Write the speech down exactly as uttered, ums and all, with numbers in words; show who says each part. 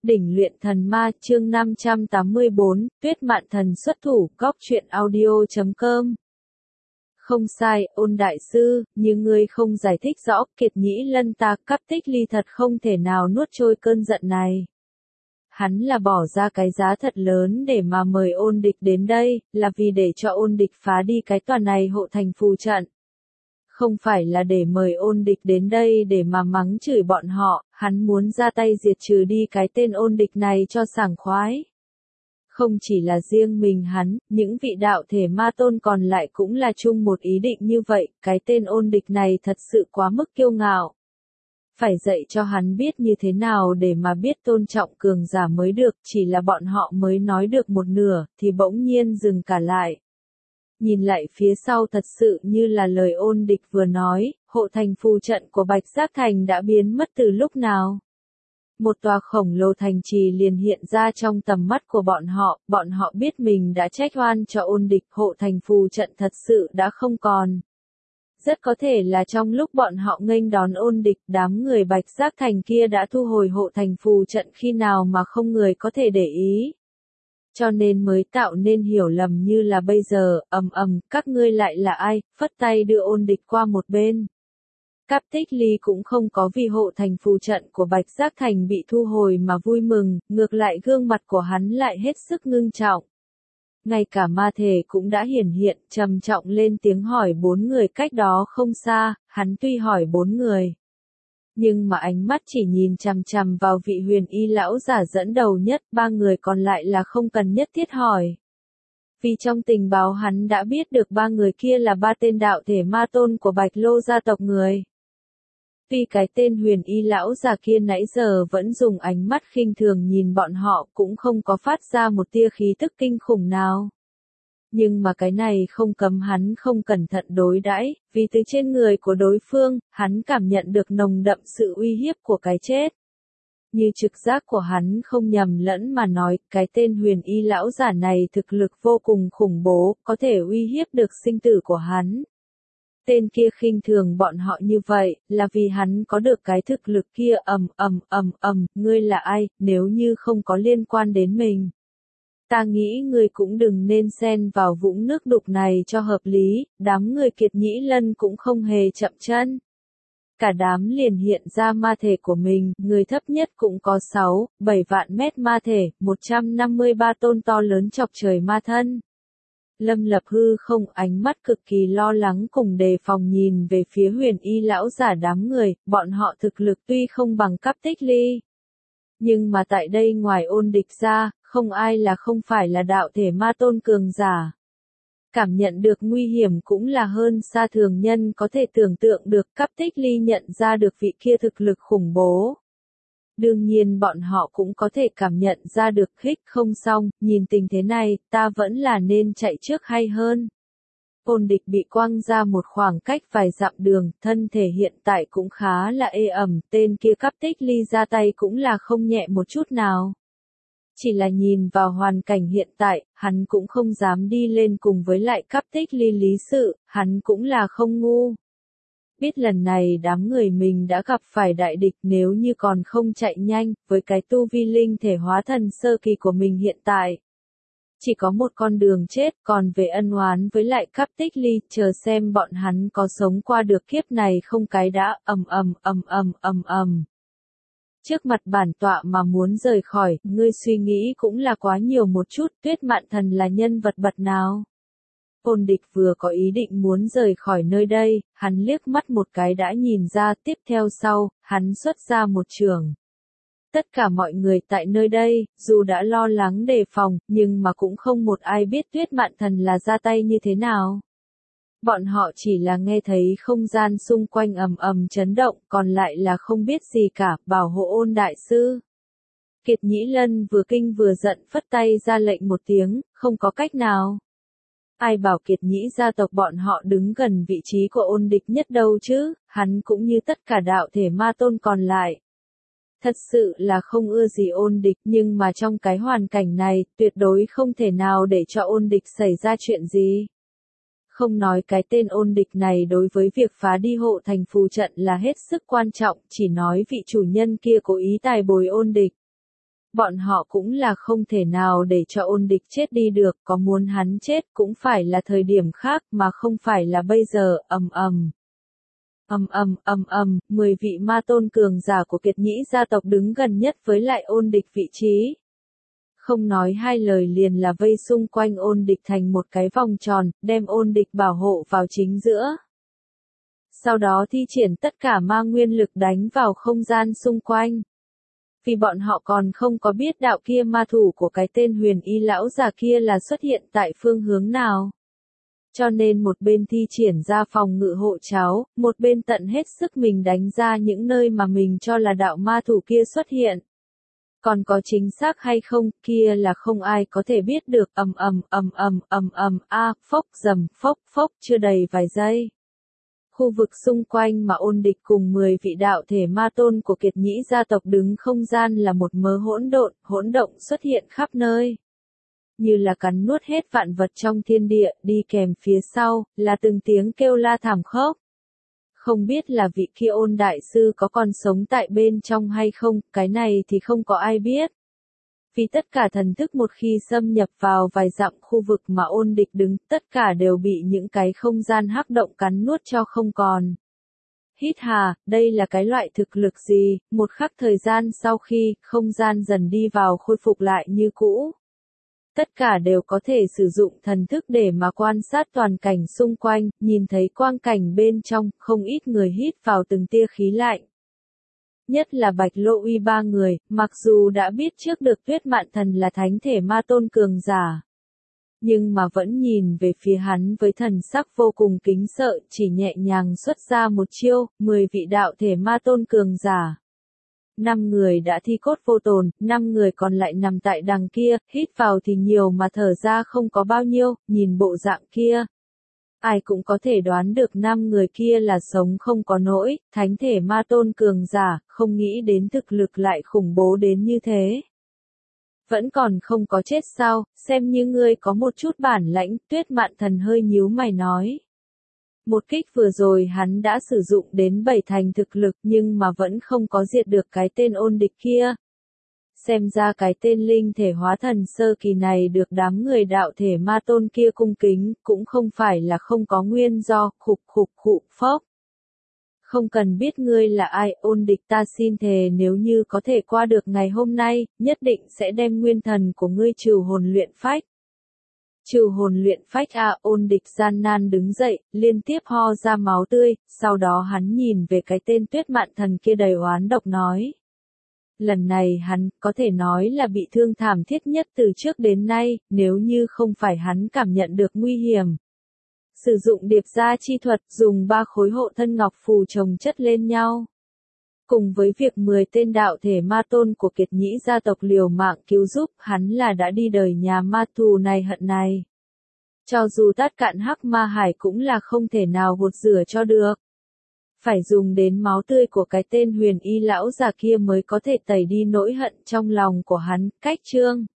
Speaker 1: Đỉnh luyện thần ma chương năm trăm tám mươi bốn, Tuyết Mạn Thần xuất thủ, góc truyện audio chấm com. Không sai, Ôn đại sư, nhưng ngươi không giải thích rõ, Kiệt Nhĩ Lân ta Cáp Tích Ly thật không thể nào nuốt trôi cơn giận này. Hắn là bỏ ra cái giá thật lớn để mà mời Ôn Địch đến đây, là vì để cho Ôn Địch phá đi cái tòa này hộ thành phù trận. Không phải là để mời Ôn Địch đến đây để mà mắng chửi bọn họ, hắn muốn ra tay diệt trừ đi cái tên Ôn Địch này cho sảng khoái. Không chỉ là riêng mình hắn, những vị đạo thể ma tôn còn lại cũng là chung một ý định như vậy, cái tên Ôn Địch này thật sự quá mức kiêu ngạo. Phải dạy cho hắn biết như thế nào để mà biết tôn trọng cường giả mới được, chỉ là bọn họ mới nói được một nửa, thì bỗng nhiên dừng cả lại. Nhìn lại phía sau thật sự như là lời Ôn Địch vừa nói, hộ thành phù trận của Bạch Giác Thành đã biến mất từ lúc nào. Một tòa khổng lồ thành trì liền hiện ra trong tầm mắt của bọn họ, bọn họ biết mình đã trách oan cho Ôn Địch, hộ thành phù trận thật sự đã không còn. Rất có thể là trong lúc bọn họ nghênh đón Ôn Địch, đám người Bạch Giác Thành kia đã thu hồi hộ thành phù trận khi nào mà không người có thể để ý. Cho nên mới tạo nên hiểu lầm như là bây giờ, ầm ầm, các ngươi lại là ai, phất tay đưa Ôn Địch qua một bên. Cáp Tích Ly cũng không có vì hộ thành phù trận của Bạch Giác Thành bị thu hồi mà vui mừng, ngược lại gương mặt của hắn lại hết sức ngưng trọng. Ngay cả ma thể cũng đã hiển hiện, trầm trọng lên tiếng hỏi bốn người cách đó không xa, hắn tuy hỏi bốn người. Nhưng mà ánh mắt chỉ nhìn chằm chằm vào vị huyền y lão giả dẫn đầu nhất, ba người còn lại là không cần nhất thiết hỏi. Vì trong tình báo hắn đã biết được ba người kia là ba tên đạo thể ma tôn của Bạch Lô gia tộc người. Tuy cái tên huyền y lão già kia nãy giờ vẫn dùng ánh mắt khinh thường nhìn bọn họ cũng không có phát ra một tia khí tức kinh khủng nào. Nhưng mà cái này không cấm hắn không cẩn thận đối đãi, vì từ trên người của đối phương, hắn cảm nhận được nồng đậm sự uy hiếp của cái chết. Như trực giác của hắn không nhầm lẫn mà nói, cái tên huyền y lão giả này thực lực vô cùng khủng bố, có thể uy hiếp được sinh tử của hắn. Tên kia khinh thường bọn họ như vậy, là vì hắn có được cái thực lực kia ầm ầm ầm ầm, ngươi là ai, nếu như không có liên quan đến mình. Ta nghĩ ngươi cũng đừng nên xen vào vũng nước đục này cho hợp lý, đám người Kiệt Nhĩ Lân cũng không hề chậm chân. Cả đám liền hiện ra ma thể của mình, người thấp nhất cũng có sáu, bảy vạn mét ma thể, một trăm năm mươi ba tôn to lớn chọc trời ma thân. Lâm Lập hư không, ánh mắt cực kỳ lo lắng cùng đề phòng nhìn về phía huyền y lão giả đám người, bọn họ thực lực tuy không bằng Cáp Tích Ly. Nhưng mà tại đây ngoài Ôn Địch ra, không ai là không phải là đạo thể ma tôn cường giả. Cảm nhận được nguy hiểm cũng là hơn xa thường nhân có thể tưởng tượng được. Cáp Tích Ly nhận ra được vị kia thực lực khủng bố. Đương nhiên bọn họ cũng có thể cảm nhận ra được khích không xong, nhìn tình thế này, ta vẫn là nên chạy trước hay hơn. Ôn Địch bị quăng ra một khoảng cách vài dặm đường, thân thể hiện tại cũng khá là ê ẩm, tên kia Cáp Tích Ly ra tay cũng là không nhẹ một chút nào. Chỉ là nhìn vào hoàn cảnh hiện tại, hắn cũng không dám đi lên cùng với lại Cáp Tích Ly lý sự, hắn cũng là không ngu. Biết lần này đám người mình đã gặp phải đại địch, nếu như còn không chạy nhanh, với cái tu vi linh thể hóa thần sơ kỳ của mình hiện tại. Chỉ có một con đường chết, còn về ân oán với lại Cáp Tích Ly, chờ xem bọn hắn có sống qua được kiếp này không cái đã, ầm ầm ầm ầm ầm ầm. Trước mặt bản tọa mà muốn rời khỏi, ngươi suy nghĩ cũng là quá nhiều một chút, Tuyết Mạn Thần là nhân vật bậc nào? Ôn Địch vừa có ý định muốn rời khỏi nơi đây, hắn liếc mắt một cái đã nhìn ra, tiếp theo sau, hắn xuất ra một trường. Tất cả mọi người tại nơi đây, dù đã lo lắng đề phòng, nhưng mà cũng không một ai biết Tuyết Mạn Thần là ra tay như thế nào. Bọn họ chỉ là nghe thấy không gian xung quanh ầm ầm chấn động, còn lại là không biết gì cả, bảo hộ Ôn đại sư. Kiệt Nhĩ Lân vừa kinh vừa giận phất tay ra lệnh một tiếng, không có cách nào. Ai bảo Kiệt Nhĩ gia tộc bọn họ đứng gần vị trí của Ôn Địch nhất đâu chứ, hắn cũng như tất cả đạo thể ma tôn còn lại. Thật sự là không ưa gì Ôn Địch, nhưng mà trong cái hoàn cảnh này, tuyệt đối không thể nào để cho Ôn Địch xảy ra chuyện gì. Không nói cái tên Ôn Địch này đối với việc phá đi hộ thành phù trận là hết sức quan trọng, chỉ nói vị chủ nhân kia cố ý tài bồi Ôn Địch. Bọn họ cũng là không thể nào để cho ôn địch chết đi được, có muốn hắn chết cũng phải là thời điểm khác mà không phải là bây giờ, ầm ầm. Ầm ầm ầm ầm, mười vị ma tôn cường giả của Kiệt Nhĩ gia tộc đứng gần nhất với lại ôn địch vị trí. Không nói hai lời liền là vây xung quanh ôn địch thành một cái vòng tròn, đem ôn địch bảo hộ vào chính giữa. Sau đó thi triển tất cả ma nguyên lực đánh vào không gian xung quanh. Vì bọn họ còn không có biết đạo kia ma thủ của cái tên huyền y lão già kia là xuất hiện tại phương hướng nào. Cho nên một bên thi triển ra phòng ngự hộ cháo, một bên tận hết sức mình đánh ra những nơi mà mình cho là đạo ma thủ kia xuất hiện. Còn có chính xác hay không, kia là không ai có thể biết được, ầm ầm ầm ầm ầm ầm a, phốc rầm, phốc phốc, chưa đầy vài giây. Khu vực xung quanh mà ôn địch cùng mười vị đạo thể ma tôn của Kiệt Nhĩ gia tộc đứng không gian là một mớ hỗn độn, hỗn động xuất hiện khắp nơi. Như là cắn nuốt hết vạn vật trong thiên địa, đi kèm phía sau, là từng tiếng kêu la thảm khốc. Không biết là vị kia ôn đại sư có còn sống tại bên trong hay không, cái này thì không có ai biết. Vì tất cả thần thức một khi xâm nhập vào vài dặm khu vực mà ôn địch đứng, tất cả đều bị những cái không gian hắc động cắn nuốt cho không còn. Hít hà, đây là cái loại thực lực gì, một khắc thời gian sau khi không gian dần đi vào khôi phục lại như cũ. Tất cả đều có thể sử dụng thần thức để mà quan sát toàn cảnh xung quanh, nhìn thấy quang cảnh bên trong, không ít người hít vào từng tia khí lạnh. Nhất là Bạch Lộ Uy ba người, mặc dù đã biết trước được Tuyết Mạn Thần là thánh thể ma tôn cường giả. Nhưng mà vẫn nhìn về phía hắn với thần sắc vô cùng kính sợ, chỉ nhẹ nhàng xuất ra một chiêu, mười vị đạo thể ma tôn cường giả. Năm người đã thi cốt vô tồn, năm người còn lại nằm tại đằng kia, hít vào thì nhiều mà thở ra không có bao nhiêu, nhìn bộ dạng kia. Ai cũng có thể đoán được năm người kia là sống không có nỗi, thánh thể ma tôn cường giả, không nghĩ đến thực lực lại khủng bố đến như thế. Vẫn còn không có chết sao, xem như ngươi có một chút bản lãnh, Tuyết Mạn Thần hơi nhíu mày nói. Một kích vừa rồi hắn đã sử dụng đến bảy thành thực lực nhưng mà vẫn không có diệt được cái tên ôn địch kia. Xem ra cái tên linh thể hóa thần sơ kỳ này được đám người đạo thể ma tôn kia cung kính, cũng không phải là không có nguyên do, khục khục khụ phốc. Không cần biết ngươi là ai, ôn địch ta xin thề nếu như có thể qua được ngày hôm nay, nhất định sẽ đem nguyên thần của ngươi trừ hồn luyện phách. Trừ hồn luyện phách à, ôn địch gian nan đứng dậy, liên tiếp ho ra máu tươi, sau đó hắn nhìn về cái tên Tuyết Mạn Thần kia đầy oán độc nói. Lần này hắn, có thể nói là bị thương thảm thiết nhất từ trước đến nay, nếu như không phải hắn cảm nhận được nguy hiểm. Sử dụng điệp gia chi thuật, dùng ba khối hộ thân ngọc phù chồng chất lên nhau. Cùng với việc mười tên đạo thể ma tôn của Kiệt Nhĩ gia tộc liều mạng cứu giúp, hắn là đã đi đời nhà ma thù này hận này. Cho dù tát cạn hắc ma hải cũng là không thể nào gột rửa cho được. Phải dùng đến máu tươi của cái tên huyền y lão già kia mới có thể tẩy đi nỗi hận trong lòng của hắn, cách chương.